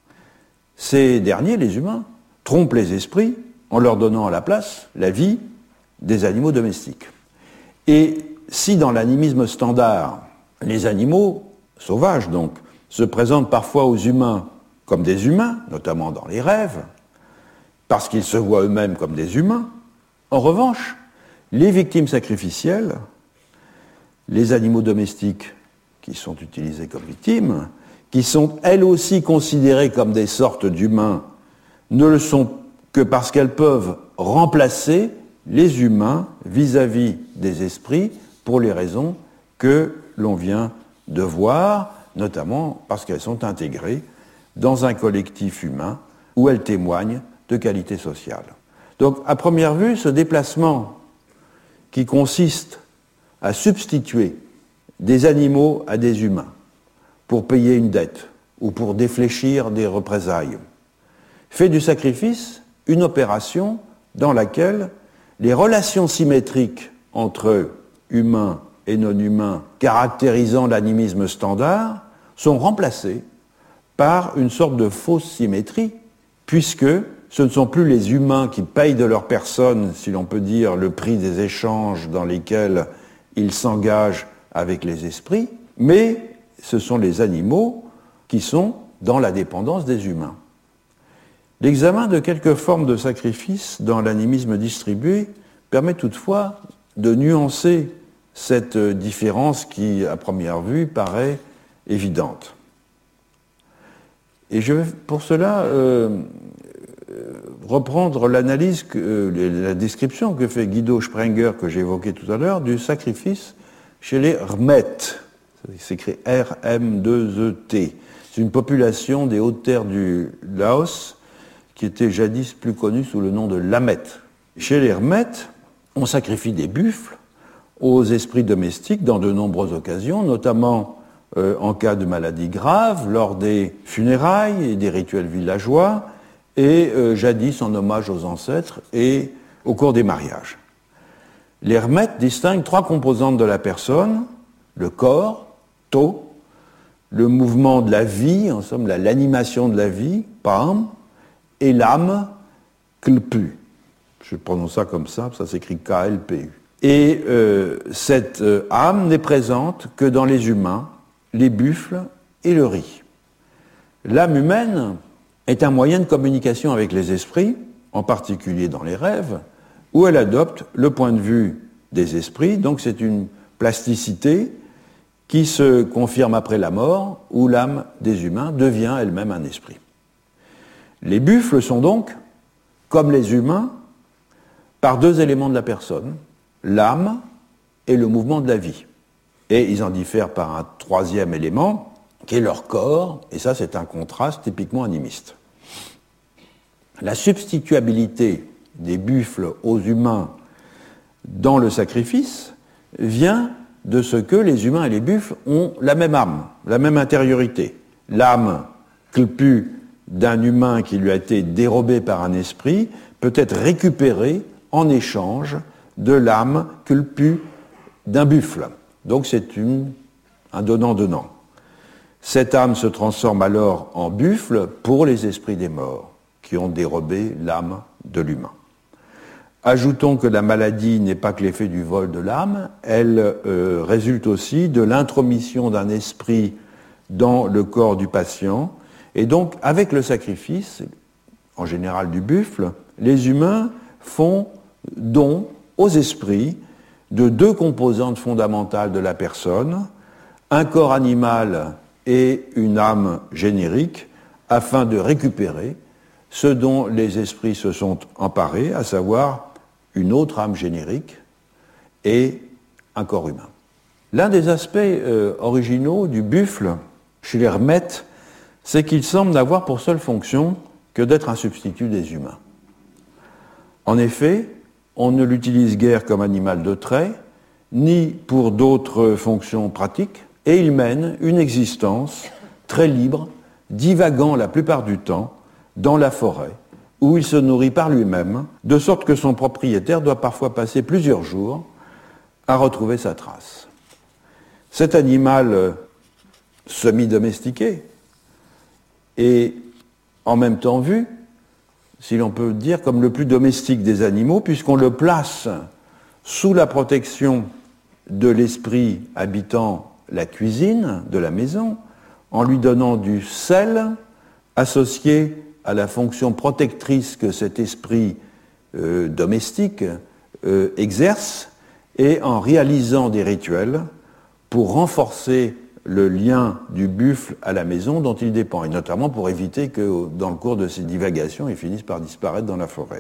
S3: ces derniers, les humains, trompent les esprits en leur donnant à la place la vie des animaux domestiques. Et si dans l'animisme standard, les animaux, sauvages donc, se présentent parfois aux humains comme des humains, notamment dans les rêves, parce qu'ils se voient eux-mêmes comme des humains, en revanche, les victimes sacrificielles, les animaux domestiques qui sont utilisés comme victimes, qui sont elles aussi considérées comme des sortes d'humains, ne le sont que parce qu'elles peuvent remplacer les humains vis-à-vis des esprits pour les raisons que l'on vient de voir, notamment parce qu'elles sont intégrées dans un collectif humain où elles témoignent de qualité sociale. Donc, à première vue, ce déplacement qui consiste à substituer des animaux à des humains pour payer une dette ou pour défléchir des représailles fait du sacrifice une opération dans laquelle les relations symétriques entre humains et non-humains caractérisant l'animisme standard sont remplacées par une sorte de fausse symétrie, puisque ce ne sont plus les humains qui payent de leur personne, si l'on peut dire, le prix des échanges dans lesquels ils s'engagent avec les esprits, mais ce sont les animaux qui sont dans la dépendance des humains. L'examen de quelques formes de sacrifice dans l'animisme distribué permet toutefois de nuancer cette différence qui, à première vue, paraît évidente. Et je vais pour cela reprendre l'analyse, la description que fait Guido Sprenger, que j'ai évoqué tout à l'heure, du sacrifice chez les Rmettes. C'est écrit R-M-2-E-T. C'est une population des hautes terres du Laos qui était jadis plus connue sous le nom de Lamet. Chez les Rmettes, on sacrifie des buffles aux esprits domestiques dans de nombreuses occasions, notamment en cas de maladie grave, lors des funérailles et des rituels villageois, et jadis en hommage aux ancêtres et au cours des mariages. Les Rmettes distinguent trois composantes de la personne, le corps, To, le mouvement de la vie, en somme l'animation de la vie, pam, et l'âme, klpu. Je prononce ça comme ça s'écrit K-L-P-U. Et cette âme n'est présente que dans les humains, les buffles et le riz. L'âme humaine est un moyen de communication avec les esprits, en particulier dans les rêves, où elle adopte le point de vue des esprits, donc c'est une plasticité qui se confirme après la mort, où l'âme des humains devient elle-même un esprit. Les buffles sont donc, comme les humains, par deux éléments de la personne, l'âme et le mouvement de la vie. Et ils en diffèrent par un troisième élément, qui est leur corps, et ça c'est un contraste typiquement animiste. La substituabilité des buffles aux humains dans le sacrifice vient de ce que les humains et les buffles ont la même âme, la même intériorité. L'âme klpu d'un humain qui lui a été dérobée par un esprit peut être récupérée en échange de l'âme klpu d'un buffle. Donc c'est un donnant-donnant. Cette âme se transforme alors en buffle pour les esprits des morts qui ont dérobé l'âme de l'humain. Ajoutons que la maladie n'est pas que l'effet du vol de l'âme, elle résulte aussi de l'intromission d'un esprit dans le corps du patient. Et donc, avec le sacrifice, en général du buffle, les humains font don aux esprits de deux composantes fondamentales de la personne, un corps animal et une âme générique, afin de récupérer ce dont les esprits se sont emparés, à savoir une autre âme générique et un corps humain. L'un des aspects originaux du buffle chez les hermètes, c'est qu'il semble n'avoir pour seule fonction que d'être un substitut des humains. En effet, on ne l'utilise guère comme animal de trait, ni pour d'autres fonctions pratiques, et il mène une existence très libre, divagant la plupart du temps dans la forêt, où il se nourrit par lui-même, de sorte que son propriétaire doit parfois passer plusieurs jours à retrouver sa trace. Cet animal semi-domestiqué est en même temps vu, si l'on peut dire, comme le plus domestique des animaux, puisqu'on le place sous la protection de l'esprit habitant la cuisine de la maison, en lui donnant du sel associé à la fonction protectrice que cet esprit domestique exerce, et en réalisant des rituels pour renforcer le lien du buffle à la maison dont il dépend, et notamment pour éviter que, dans le cours de ses divagations, il finisse par disparaître dans la forêt.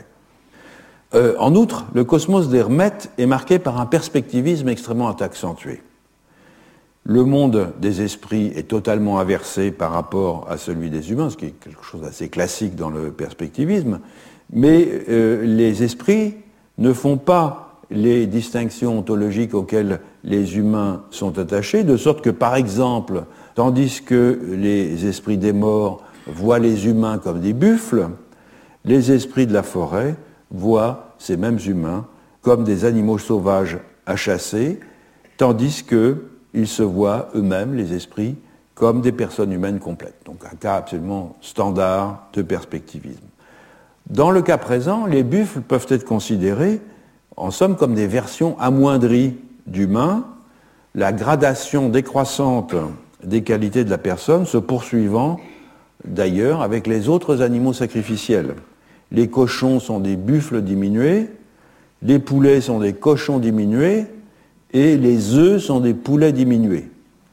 S3: En outre, le cosmos des hermètes est marqué par un perspectivisme extrêmement accentué. Le monde des esprits est totalement inversé par rapport à celui des humains, ce qui est quelque chose d'assez classique dans le perspectivisme, mais les esprits ne font pas les distinctions ontologiques auxquelles les humains sont attachés, de sorte que, par exemple, tandis que les esprits des morts voient les humains comme des buffles, les esprits de la forêt voient ces mêmes humains comme des animaux sauvages à chasser, tandis qu'ils se voient eux-mêmes, les esprits, comme des personnes humaines complètes. Donc un cas absolument standard de perspectivisme. Dans le cas présent, les buffles peuvent être considérés, en somme, comme des versions amoindries d'humains, la gradation décroissante des qualités de la personne se poursuivant d'ailleurs avec les autres animaux sacrificiels. Les cochons sont des buffles diminués, les poulets sont des cochons diminués, et les œufs sont des poulets diminués.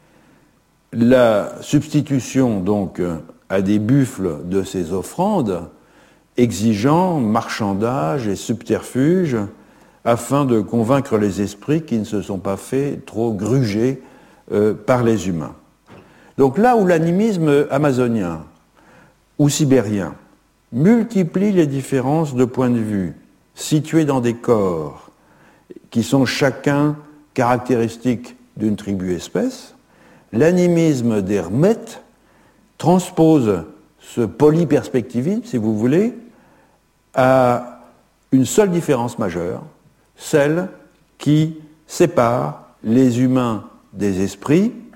S3: La substitution donc à des buffles de ces offrandes exigeant marchandage et subterfuge afin de convaincre les esprits qui ne se sont pas fait trop gruger par les humains. Donc là où l'animisme amazonien ou sibérien multiplie les différences de point de vue situées dans des corps qui sont chacun caractéristiques d'une tribu-espèce, l'animisme des hermètes transpose ce polyperspectivisme, si vous voulez, à une seule différence majeure, celle qui sépare les humains des esprits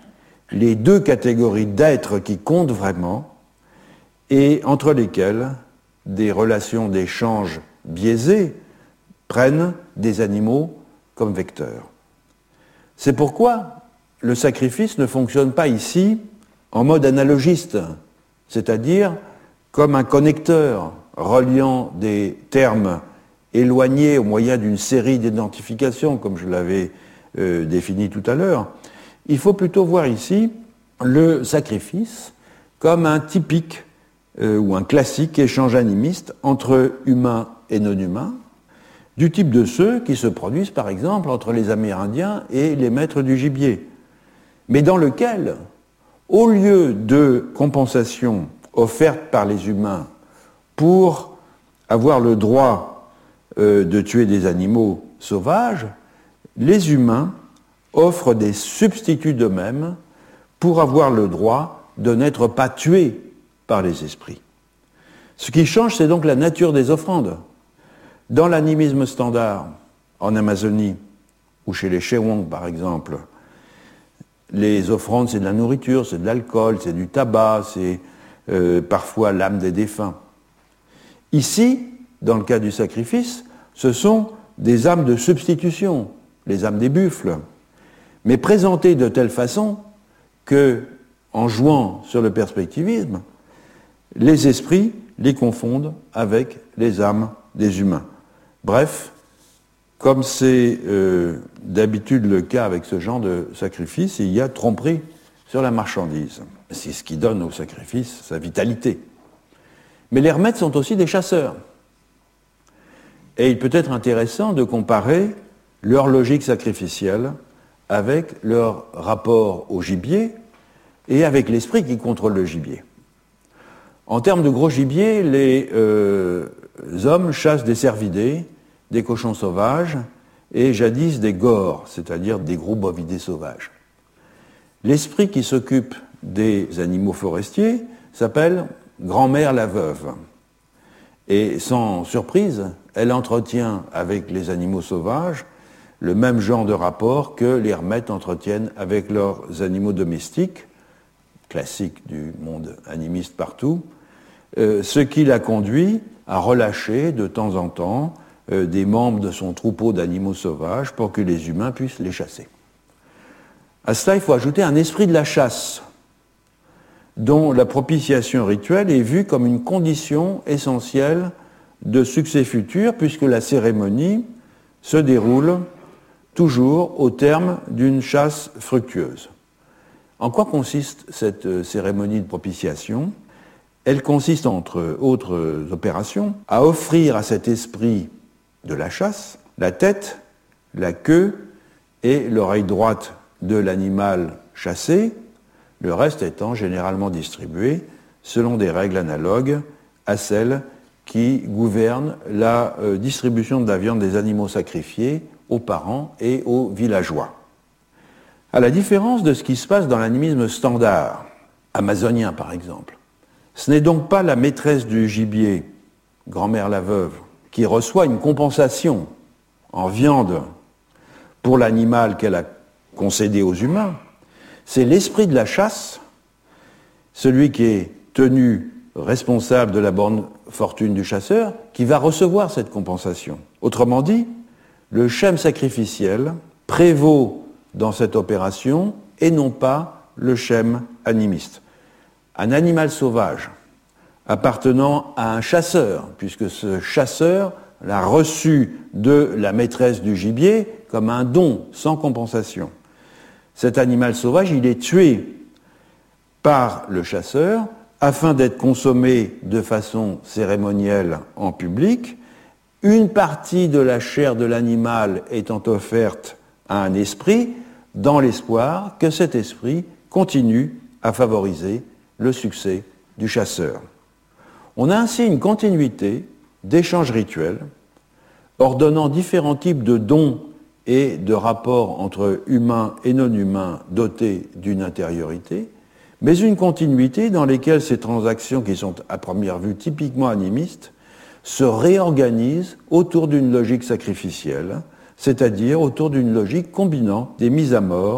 S3: les deux catégories d'êtres qui comptent vraiment et entre lesquelles des relations d'échange biaisées prennent des animaux comme vecteurs. C'est pourquoi le sacrifice ne fonctionne pas ici en mode analogiste, c'est-à-dire comme un connecteur reliant des termes éloignés au moyen d'une série d'identifications, comme je l'avais défini tout à l'heure. Il faut plutôt voir ici le sacrifice comme un typique ou un classique échange animiste entre humains et non-humains, du type de ceux qui se produisent par exemple entre les Amérindiens et les maîtres du gibier, mais dans lequel, au lieu de compensation offerte par les humains pour avoir le droit de tuer des animaux sauvages, les humains offrent des substituts d'eux-mêmes pour avoir le droit de n'être pas tués par les esprits. Ce qui change, c'est donc la nature des offrandes. Dans l'animisme standard, en Amazonie, ou chez les Chewang par exemple, les offrandes, c'est de la nourriture, c'est de l'alcool, c'est du tabac, c'est parfois l'âme des défunts. Ici, dans le cas du sacrifice, ce sont des âmes de substitution, les âmes des buffles, mais présentées de telle façon que, en jouant sur le perspectivisme, les esprits les confondent avec les âmes des humains. Bref, comme c'est d'habitude le cas avec ce genre de sacrifice, il y a tromperie sur la marchandise. C'est ce qui donne au sacrifice sa vitalité. Mais les hermètes sont aussi des chasseurs. Et il peut être intéressant de comparer leur logique sacrificielle avec leur rapport au gibier et avec l'esprit qui contrôle le gibier. En termes de gros gibier, les hommes chassent des cervidés, des cochons sauvages et jadis des gores, c'est-à-dire des gros bovidés sauvages. L'esprit qui s'occupe des animaux forestiers s'appelle grand-mère la veuve. Et sans surprise, elle entretient avec les animaux sauvages le même genre de rapport que les hermètes entretiennent avec leurs animaux domestiques, classique du monde animiste partout, ce qui la conduit à relâcher de temps en temps des membres de son troupeau d'animaux sauvages pour que les humains puissent les chasser. À cela, il faut ajouter un esprit de la chasse, dont la propitiation rituelle est vue comme une condition essentielle de succès futur, puisque la cérémonie se déroule toujours au terme d'une chasse fructueuse. En quoi consiste cette cérémonie de propitiation ? Elle consiste, entre autres opérations, à offrir à cet esprit de la chasse la tête, la queue et l'oreille droite de l'animal chassé, le reste étant généralement distribué selon des règles analogues à celles qui gouvernent la distribution de la viande des animaux sacrifiés aux parents et aux villageois. À la différence de ce qui se passe dans l'animisme standard, amazonien par exemple, ce n'est donc pas la maîtresse du gibier, grand-mère la veuve, qui reçoit une compensation en viande pour l'animal qu'elle a concédé aux humains, c'est l'esprit de la chasse, celui qui est tenu responsable de la bonne fortune du chasseur, qui va recevoir cette compensation. Autrement dit, le schème sacrificiel prévaut dans cette opération et non pas le schème animiste. Un animal sauvage appartenant à un chasseur, puisque ce chasseur l'a reçu de la maîtresse du gibier comme un don sans compensation. Cet animal sauvage, il est tué par le chasseur afin d'être consommé de façon cérémonielle en public, une partie de la chair de l'animal étant offerte à un esprit dans l'espoir que cet esprit continue à favoriser le succès du chasseur. On a ainsi une continuité d'échanges rituels ordonnant différents types de dons et de rapports entre humains et non-humains dotés d'une intériorité, mais une continuité dans laquelle ces transactions, qui sont à première vue typiquement animistes, se réorganisent autour d'une logique sacrificielle, c'est-à-dire autour d'une logique combinant des mises à mort,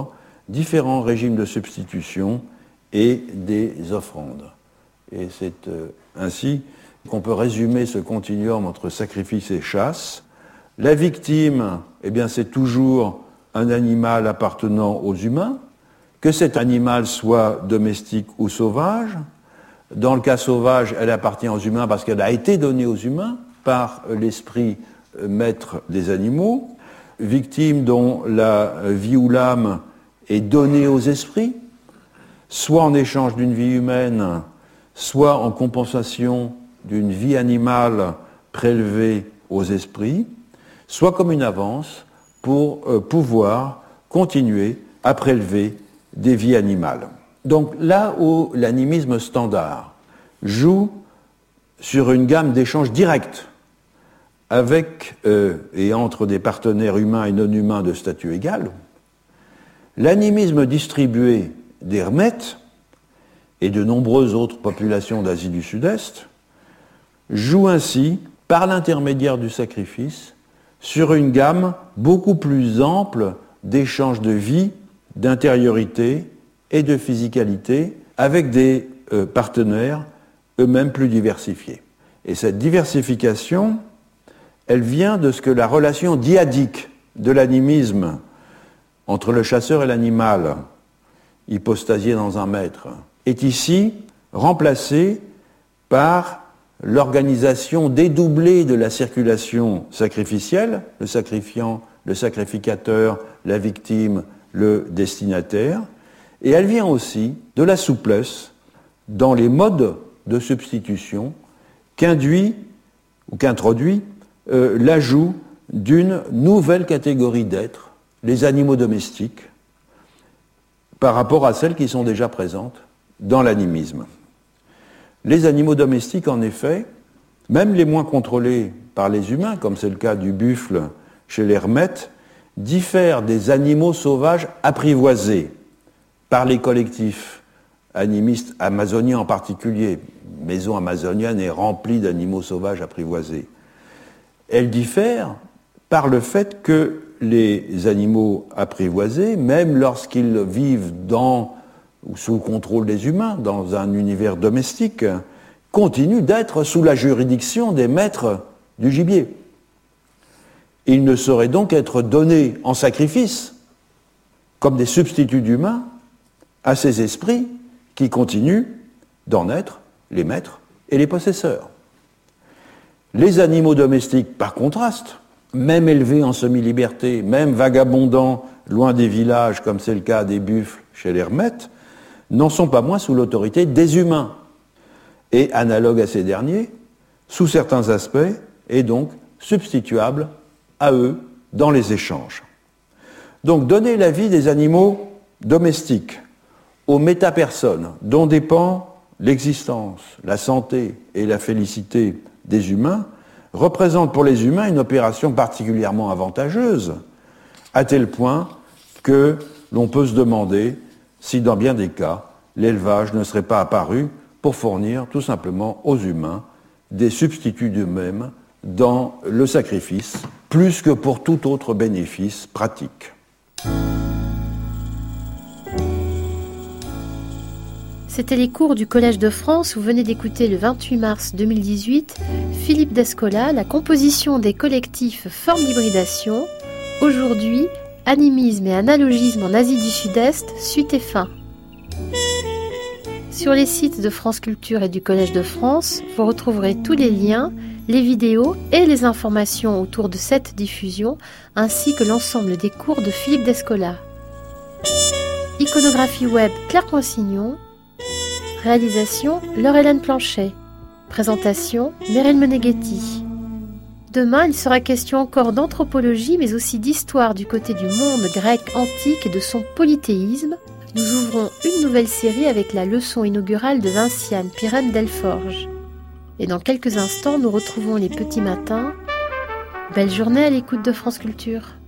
S3: différents régimes de substitution et des offrandes. Et c'est ainsi qu'on peut résumer ce continuum entre sacrifice et chasse. La victime, eh bien, c'est toujours un animal appartenant aux humains, que cet animal soit domestique ou sauvage. Dans le cas sauvage, elle appartient aux humains parce qu'elle a été donnée aux humains par l'esprit maître des animaux. Victime dont la vie ou l'âme est donnée aux esprits, soit en échange d'une vie humaine, soit en compensation d'une vie animale prélevée aux esprits, soit comme une avance pour pouvoir continuer à prélever des vies animales. Donc là où l'animisme standard joue sur une gamme d'échanges directs avec et entre des partenaires humains et non humains de statut égal, l'animisme distribué d'Hermète et de nombreuses autres populations d'Asie du Sud-Est joue ainsi, par l'intermédiaire du sacrifice, sur une gamme beaucoup plus ample d'échanges de vie, d'intériorité et de physicalité avec des partenaires eux-mêmes plus diversifiés. Et cette diversification, elle vient de ce que la relation dyadique de l'animisme entre le chasseur et l'animal, hypostasié dans un maître, est ici remplacée par l'organisation dédoublée de la circulation sacrificielle, le sacrifiant, le sacrificateur, la victime, le destinataire, et elle vient aussi de la souplesse dans les modes de substitution qu'introduit l'ajout d'une nouvelle catégorie d'êtres, les animaux domestiques, par rapport à celles qui sont déjà présentes dans l'animisme. Les animaux domestiques, en effet, même les moins contrôlés par les humains, comme c'est le cas du buffle chez l'hermète, diffèrent des animaux sauvages apprivoisés par les collectifs animistes amazoniens en particulier. La maison amazonienne est remplie d'animaux sauvages apprivoisés. Elles diffèrent par le fait que les animaux apprivoisés, même lorsqu'ils vivent dans ou sous le contrôle des humains, dans un univers domestique, continuent d'être sous la juridiction des maîtres du gibier. Ils ne sauraient donc être donnés en sacrifice comme des substituts d'humains à ces esprits qui continuent d'en être les maîtres et les possesseurs. Les animaux domestiques, par contraste, même élevés en semi-liberté, même vagabondant loin des villages, comme c'est le cas des buffles chez l'hermète, n'en sont pas moins sous l'autorité des humains. Et analogue à ces derniers, sous certains aspects, est donc substituable à eux dans les échanges. Donc donner la vie des animaux domestiques aux métapersonnes dont dépend l'existence, la santé et la félicité des humains représente pour les humains une opération particulièrement avantageuse, à tel point que l'on peut se demander si dans bien des cas, l'élevage ne serait pas apparu pour fournir tout simplement aux humains des substituts d'eux-mêmes dans le sacrifice, plus que pour tout autre bénéfice pratique.
S2: C'était les cours du Collège de France. Vous venez d'écouter le 28 mars 2018 Philippe Descola, la composition des collectifs formes d'hybridation. Aujourd'hui, animisme et analogisme en Asie du Sud-Est, suite et fin. Sur les sites de France Culture et du Collège de France, vous retrouverez tous les liens, les vidéos et les informations autour de cette diffusion, ainsi que l'ensemble des cours de Philippe Descola. Iconographie web Claire Consignon. Réalisation Laure-Hélène Planchet. Présentation Meryl Meneghetti. Demain, il sera question encore d'anthropologie, mais aussi d'histoire du côté du monde grec antique et de son polythéisme. Nous ouvrons une nouvelle série avec la leçon inaugurale de Vinciane Pirenne Delforge. Et dans quelques instants, nous retrouvons les petits matins. Belle journée à l'écoute de France Culture.